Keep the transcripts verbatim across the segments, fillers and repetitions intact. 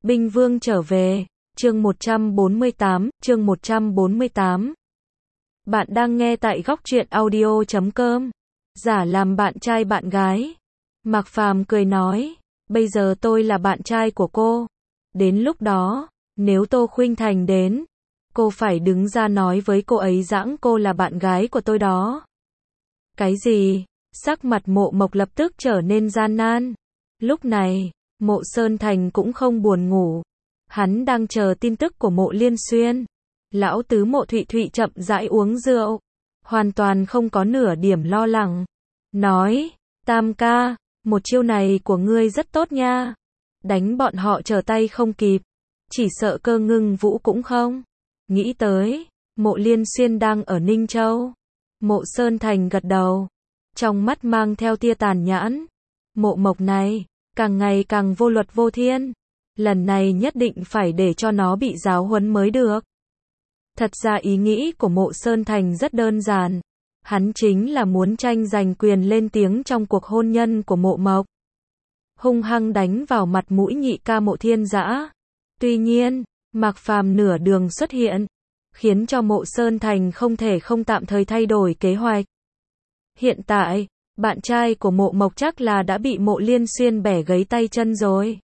Binh Vương trở về, chương một trăm bốn mươi tám, chương một trăm bốn mươi tám. Bạn đang nghe tại góc truyện audio chấm com. Giả làm bạn trai bạn gái. Mạc Phàm cười nói, bây giờ tôi là bạn trai của cô. Đến lúc đó, nếu Tô Khuynh Thành đến, cô phải đứng ra nói với cô ấy rằng cô là bạn gái của tôi đó. Cái gì? Sắc mặt Mộ Mộc lập tức trở nên gian nan. Lúc này, Mộ Sơn Thành cũng không buồn ngủ. Hắn đang chờ tin tức của Mộ Liên Xuyên. Lão tứ Mộ Thụy Thụy chậm rãi uống rượu, hoàn toàn không có nửa điểm lo lắng. Nói, Tam ca, một chiêu này của ngươi rất tốt nha. Đánh bọn họ trở tay không kịp. Chỉ sợ Cơ Ngưng Vũ cũng không. Nghĩ tới, Mộ Liên Xuyên đang ở Ninh Châu. Mộ Sơn Thành gật đầu, trong mắt mang theo tia tàn nhẫn. Mộ Mộc này, càng ngày càng vô luật vô thiên. Lần này nhất định phải để cho nó bị giáo huấn mới được. Thật ra ý nghĩ của Mộ Sơn Thành rất đơn giản. Hắn chính là muốn tranh giành quyền lên tiếng trong cuộc hôn nhân của Mộ Mộc. Hung hăng đánh vào mặt mũi nhị ca Mộ Thiên Dã. Tuy nhiên, Mạc Phàm nửa đường xuất hiện, khiến cho Mộ Sơn Thành không thể không tạm thời thay đổi kế hoạch. Hiện tại, bạn trai của Mộ Mộc chắc là đã bị Mộ Liên Xuyên bẻ gãy tay chân rồi.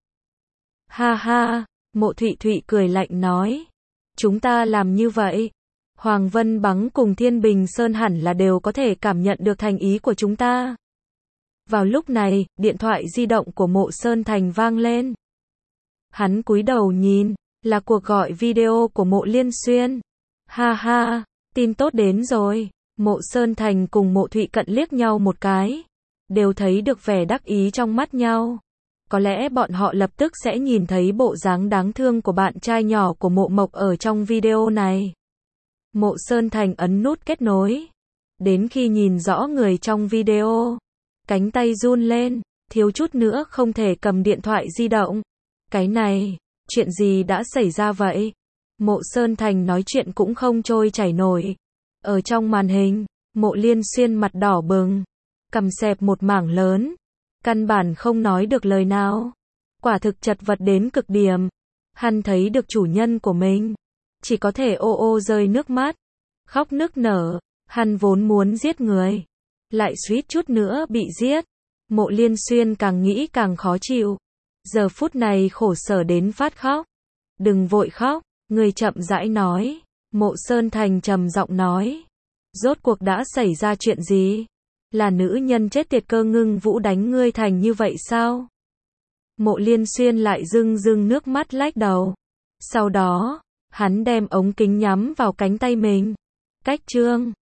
Ha ha, Mộ Thụy Thụy cười lạnh nói. Chúng ta làm như vậy, Hoàng Vân Bắng cùng Thiên Bình Sơn hẳn là đều có thể cảm nhận được thành ý của chúng ta. Vào lúc này, điện thoại di động của Mộ Sơn Thành vang lên. Hắn cúi đầu nhìn, là cuộc gọi video của Mộ Liên Xuyên. Ha ha, tin tốt đến rồi. Mộ Sơn Thành cùng Mộ Thụy Cận liếc nhau một cái, đều thấy được vẻ đắc ý trong mắt nhau. Có lẽ bọn họ lập tức sẽ nhìn thấy bộ dáng đáng thương của bạn trai nhỏ của Mộ Mộc ở trong video này. Mộ Sơn Thành ấn nút kết nối. Đến khi nhìn rõ người trong video, cánh tay run lên, thiếu chút nữa không thể cầm điện thoại di động. Cái này, chuyện gì đã xảy ra vậy? Mộ Sơn Thành nói chuyện cũng không trôi chảy nổi. Ở trong màn hình, Mộ Liên Xuyên mặt đỏ bừng, cằm xẹp một mảng lớn, căn bản không nói được lời nào. Quả thực chật vật đến cực điểm. Hắn thấy được chủ nhân của mình, chỉ có thể ô ô rơi nước mắt, khóc nức nở. Hắn vốn muốn giết người, lại suýt chút nữa bị giết. Mộ Liên Xuyên càng nghĩ càng khó chịu, giờ phút này khổ sở đến phát khóc. Đừng vội khóc, người chậm rãi nói. Mộ Sơn Thành trầm giọng nói. Rốt cuộc đã xảy ra chuyện gì? Là nữ nhân chết tiệt Cơ Ngưng Vũ đánh ngươi thành như vậy sao? Mộ Liên Xuyên lại rưng rưng nước mắt lách đầu. Sau đó, hắn đem ống kính nhắm vào cánh tay mình. Cách trương,